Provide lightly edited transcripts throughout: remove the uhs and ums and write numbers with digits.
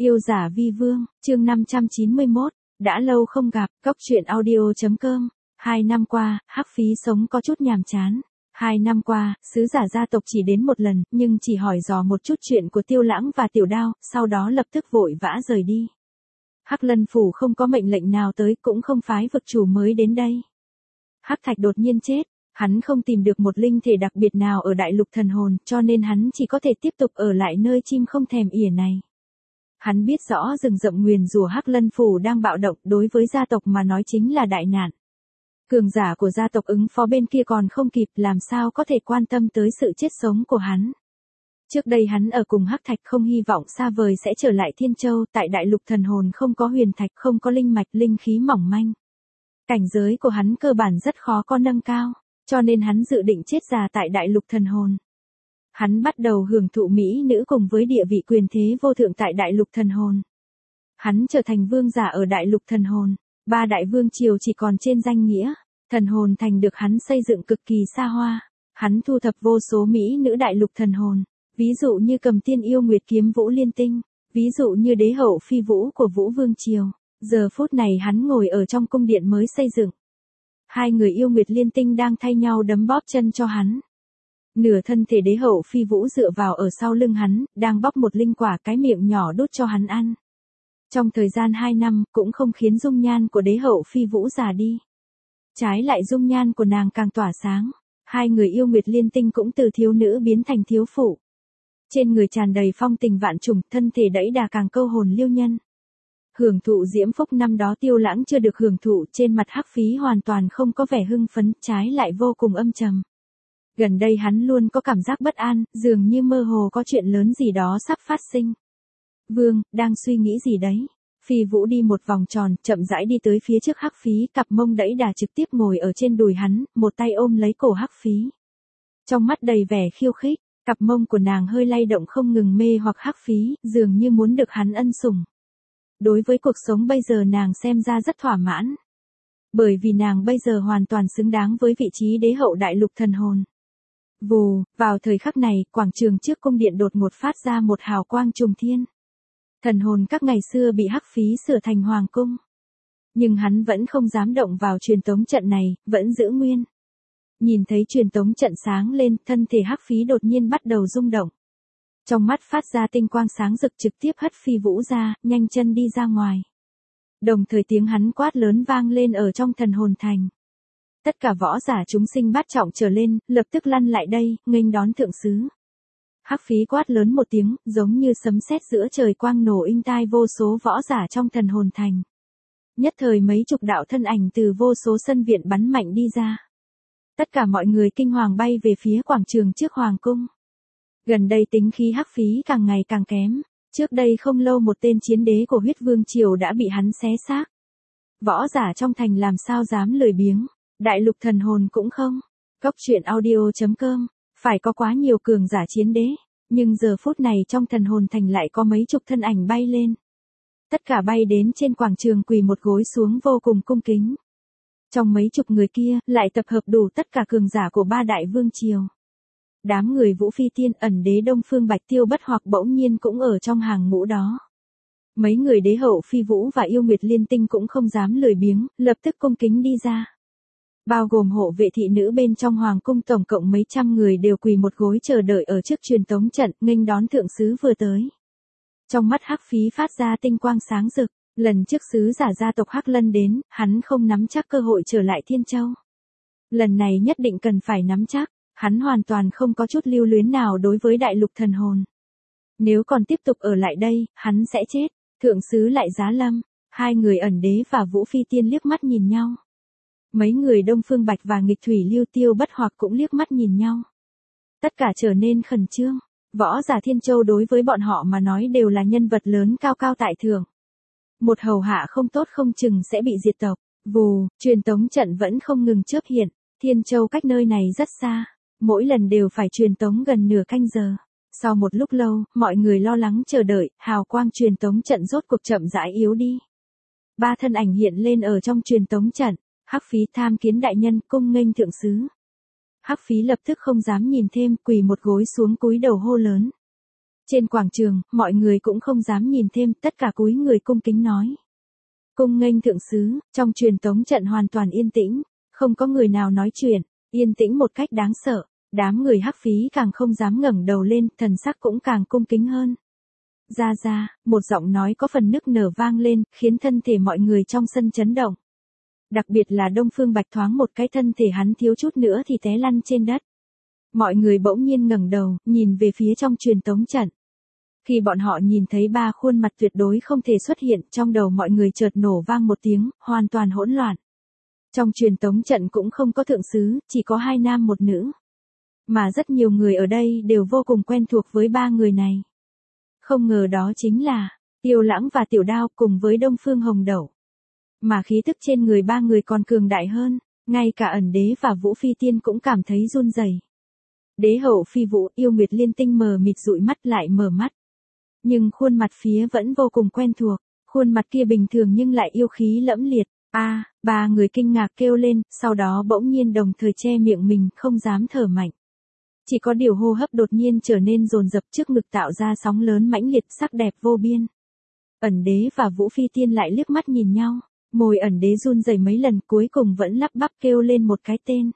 Yêu giả vi vương, chương 591, đã lâu không gặp, cốc truyện audio.com. 2 năm qua, Hắc Phí sống có chút nhàm chán. 2 năm qua, sứ giả gia tộc chỉ đến một lần, nhưng chỉ hỏi dò một chút chuyện của Tiêu Lãng và Tiểu Đao, sau đó lập tức vội vã rời đi. Hắc Lân Phủ không có mệnh lệnh nào tới, cũng không phái vực chủ mới đến đây. Hắc Thạch đột nhiên chết, hắn không tìm được một linh thể đặc biệt nào ở đại lục thần hồn, cho nên hắn chỉ có thể tiếp tục ở lại nơi chim không thèm ỉa này. Hắn biết rõ rừng rậm nguyền rủa Hắc Lân Phủ đang bạo động, đối với gia tộc mà nói chính là đại nạn. Cường giả của gia tộc ứng phó bên kia còn không kịp, làm sao có thể quan tâm tới sự chết sống của hắn. Trước đây hắn ở cùng Hắc Thạch không hy vọng xa vời sẽ trở lại Thiên Châu, tại đại lục thần hồn không có huyền thạch, không có linh mạch, linh khí mỏng manh. Cảnh giới của hắn cơ bản rất khó có nâng cao, cho nên hắn dự định chết già tại đại lục thần hồn. Hắn bắt đầu hưởng thụ mỹ nữ cùng với địa vị quyền thế vô thượng tại đại lục thần hồn. Hắn trở thành vương giả ở đại lục thần hồn, 3 đại vương triều chỉ còn trên danh nghĩa, thần hồn thành được hắn xây dựng cực kỳ xa hoa. Hắn thu thập vô số mỹ nữ đại lục thần hồn, ví dụ như Cầm Tiên Yêu Nguyệt Kiếm Vũ Liên Tinh, ví dụ như Đế Hậu Phi Vũ của Vũ Vương triều. Giờ phút này hắn ngồi ở trong cung điện mới xây dựng. 2 người Yêu Nguyệt Liên Tinh đang thay nhau đấm bóp chân cho hắn. Nửa thân thể Đế Hậu Phi Vũ dựa vào ở sau lưng hắn, đang bóp một linh quả, cái miệng nhỏ đút cho hắn ăn. Trong thời gian 2 năm, cũng không khiến dung nhan của Đế Hậu Phi Vũ già đi. Trái lại dung nhan của nàng càng tỏa sáng. 2 người Yêu Nguyệt Liên Tinh cũng từ thiếu nữ biến thành thiếu phụ. Trên người tràn đầy phong tình vạn trùng, thân thể đẫy đà càng câu hồn liêu nhân. Hưởng thụ diễm phúc năm đó Tiêu Lãng chưa được hưởng thụ, trên mặt Hắc Phí hoàn toàn không có vẻ hưng phấn, trái lại vô cùng âm trầm. Gần đây hắn luôn có cảm giác bất an, dường như mơ hồ có chuyện lớn gì đó sắp phát sinh. Vương, đang suy nghĩ gì đấy? Phi Vũ đi một vòng tròn, chậm rãi đi tới phía trước Hắc Phí, cặp mông đẫy đà trực tiếp ngồi ở trên đùi hắn, một tay ôm lấy cổ Hắc Phí. Trong mắt đầy vẻ khiêu khích, cặp mông của nàng hơi lay động không ngừng mê hoặc Hắc Phí, dường như muốn được hắn ân sủng. Đối với cuộc sống bây giờ nàng xem ra rất thỏa mãn. Bởi vì nàng bây giờ hoàn toàn xứng đáng với vị trí đế hậu đại lục thần hồn. Vù, vào thời khắc này, quảng trường trước cung điện đột ngột phát ra một hào quang trùng thiên. Thần hồn các ngày xưa bị Hắc Phí sửa thành hoàng cung. Nhưng hắn vẫn không dám động vào truyền tống trận này, vẫn giữ nguyên. Nhìn thấy truyền tống trận sáng lên, thân thể Hắc Phí đột nhiên bắt đầu rung động. Trong mắt phát ra tinh quang sáng rực trực tiếp hất Phi Vũ ra, nhanh chân đi ra ngoài. Đồng thời tiếng hắn quát lớn vang lên ở trong thần hồn thành. Tất cả võ giả chúng sinh bát trọng trở lên, lập tức lăn lại đây, nghênh đón thượng sứ. Hắc Phí quát lớn một tiếng, giống như sấm sét giữa trời quang nổ inh tai vô số võ giả trong thần hồn thành. Nhất thời mấy chục đạo thân ảnh từ vô số sân viện bắn mạnh đi ra. Tất cả mọi người kinh hoàng bay về phía quảng trường trước hoàng cung. Gần đây tính khí Hắc Phí càng ngày càng kém. Trước đây không lâu một tên chiến đế của Huyết Vương triều đã bị hắn xé xác. Võ giả trong thành làm sao dám lười biếng. Đại lục thần hồn cũng không. Cốc truyện audio.com. Phải có quá nhiều cường giả chiến đế. Nhưng giờ phút này trong thần hồn thành lại có mấy chục thân ảnh bay lên. Tất cả bay đến trên quảng trường quỳ một gối xuống vô cùng cung kính. Trong mấy chục người kia, lại tập hợp đủ tất cả cường giả của 3 đại vương triều. Đám người Vũ Phi Tiên, Ẩn Đế Đông Phương Bạch Tiêu Bất Hoặc bỗng nhiên cũng ở trong hàng ngũ đó. Mấy người Đế Hậu Phi Vũ và Yêu Nguyệt Liên Tinh cũng không dám lười biếng, lập tức cung kính đi ra. Bao gồm hộ vệ thị nữ bên trong hoàng cung tổng cộng mấy trăm người đều quỳ một gối chờ đợi ở trước truyền tống trận, nghênh đón thượng sứ vừa tới. Trong mắt Hắc Phí phát ra tinh quang sáng rực, lần trước sứ giả gia tộc Hắc Lân đến, hắn không nắm chắc cơ hội trở lại Thiên Châu. Lần này nhất định cần phải nắm chắc. Hắn hoàn toàn không có chút lưu luyến nào đối với đại lục thần hồn. Nếu còn tiếp tục ở lại đây, hắn sẽ chết. Thượng sứ lại giá lâm. 2 người Ẩn Đế và Vũ Phi Tiên liếc mắt nhìn nhau. Mấy người Đông Phương Bạch và Nghịch Thủy Lưu Tiêu Bất Hoặc cũng liếc mắt nhìn nhau. Tất cả trở nên khẩn trương. Võ giả Thiên Châu đối với bọn họ mà nói đều là nhân vật lớn cao cao tại thượng. Một hầu hạ không tốt không chừng sẽ bị diệt tộc. Vù, truyền tống trận vẫn không ngừng chớp hiện. Thiên Châu cách nơi này rất xa. Mỗi lần đều phải truyền tống gần nửa canh giờ. Sau một lúc lâu, mọi người lo lắng chờ đợi, hào quang truyền tống trận rốt cuộc chậm rãi yếu đi. 3 thân ảnh hiện lên ở trong truyền tống trận. Hắc Phí tham kiến đại nhân, cung nghênh thượng sứ. Hắc Phí lập tức không dám nhìn thêm, quỳ một gối xuống cúi đầu hô lớn. Trên quảng trường, mọi người cũng không dám nhìn thêm, tất cả cúi người cung kính nói. Cung nghênh thượng sứ, trong truyền tống trận hoàn toàn yên tĩnh, không có người nào nói chuyện, yên tĩnh một cách đáng sợ, đám người Hắc Phí càng không dám ngẩng đầu lên, thần sắc cũng càng cung kính hơn. Ra, một giọng nói có phần nức nở vang lên, khiến thân thể mọi người trong sân chấn động. Đặc biệt là Đông Phương Bạch thoáng một cái thân thể hắn thiếu chút nữa thì té lăn trên đất. Mọi người bỗng nhiên ngẩng đầu, nhìn về phía trong truyền tống trận. Khi bọn họ nhìn thấy ba khuôn mặt tuyệt đối không thể xuất hiện, trong đầu mọi người chợt nổ vang một tiếng, hoàn toàn hỗn loạn. Trong truyền tống trận cũng không có thượng sứ, chỉ có 2 nam 1 nữ. Mà rất nhiều người ở đây đều vô cùng quen thuộc với 3 người này. Không ngờ đó chính là Tiêu Lãng và Tiểu Đao cùng với Đông Phương Hồng Đẩu. Mà khí tức trên người 3 người còn cường đại hơn, ngay cả Ẩn Đế và Vũ Phi Tiên cũng cảm thấy run rẩy. Đế hậu Phi Vũ, Yêu Nguyệt Liên Tinh mờ mịt dụi mắt lại mở mắt. Nhưng khuôn mặt phía vẫn vô cùng quen thuộc, khuôn mặt kia bình thường nhưng lại yêu khí lẫm liệt. Ba người kinh ngạc kêu lên, sau đó bỗng nhiên đồng thời che miệng mình, không dám thở mạnh. Chỉ có điều hô hấp đột nhiên trở nên dồn dập, trước ngực tạo ra sóng lớn mãnh liệt, sắc đẹp vô biên. Ẩn Đế và Vũ Phi Tiên lại liếc mắt nhìn nhau, môi Ẩn Đế run rẩy mấy lần, cuối cùng vẫn lắp bắp kêu lên một cái tên.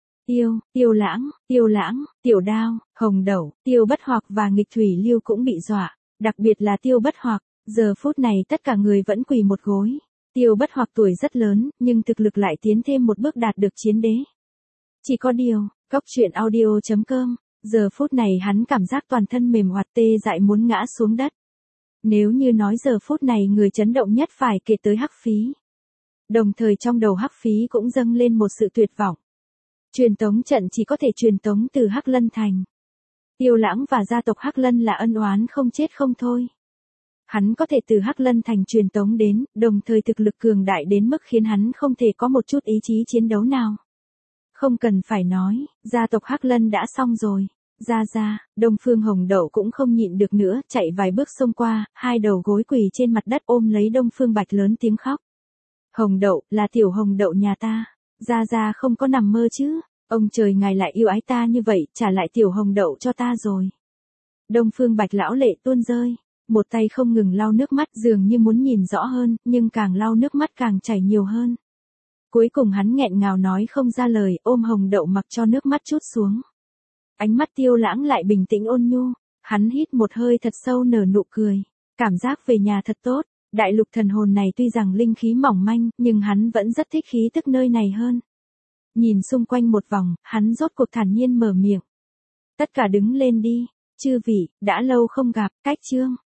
Tiêu Lãng, Tiểu Đao, Hồng Đẩu, Tiêu Bất Hoặc và Nghịch Thủy Lưu cũng bị dọa, đặc biệt là Tiêu Bất Hoặc, giờ phút này tất cả người vẫn quỳ một gối. Tiêu Bất Hoặc tuổi rất lớn, nhưng thực lực lại tiến thêm một bước đạt được chiến đế. Chỉ có điều, Cốc.audio.com, giờ phút này hắn cảm giác toàn thân mềm oặt tê dại muốn ngã xuống đất. Nếu như nói giờ phút này người chấn động nhất phải kể tới Hắc Phí. Đồng thời trong đầu Hắc Phí cũng dâng lên một sự tuyệt vọng. Truyền tống trận chỉ có thể truyền tống từ Hắc Lân Thành. Tiêu Lãng và gia tộc Hắc Lân là ân oán không chết không thôi. Hắn có thể từ Hắc Lân Thành truyền tống đến, đồng thời thực lực cường đại đến mức khiến hắn không thể có một chút ý chí chiến đấu nào. Không cần phải nói, gia tộc Hắc Lân đã xong rồi. Ra, Đông Phương Hồng Đẩu cũng không nhịn được nữa, chạy vài bước xông qua, 2 đầu gối quỳ trên mặt đất ôm lấy Đông Phương Bạch lớn tiếng khóc. Hồng Đậu, là tiểu Hồng Đậu nhà ta. Ra không có nằm mơ chứ, ông trời ngài lại yêu ái ta như vậy, trả lại tiểu Hồng Đậu cho ta rồi. Đông Phương Bạch lão lệ tuôn rơi, một tay không ngừng lau nước mắt, dường như muốn nhìn rõ hơn, nhưng càng lau nước mắt càng chảy nhiều hơn. Cuối cùng hắn nghẹn ngào nói không ra lời, ôm Hồng Đậu mặc cho nước mắt trút xuống. Ánh mắt Tiêu Lãng lại bình tĩnh ôn nhu, hắn hít một hơi thật sâu nở nụ cười, cảm giác về nhà thật tốt. Đại lục thần hồn này tuy rằng linh khí mỏng manh, nhưng hắn vẫn rất thích khí tức nơi này hơn. Nhìn xung quanh một vòng, hắn rốt cuộc thản nhiên mở miệng. Tất cả đứng lên đi, chư vị, đã lâu không gặp, cách chương.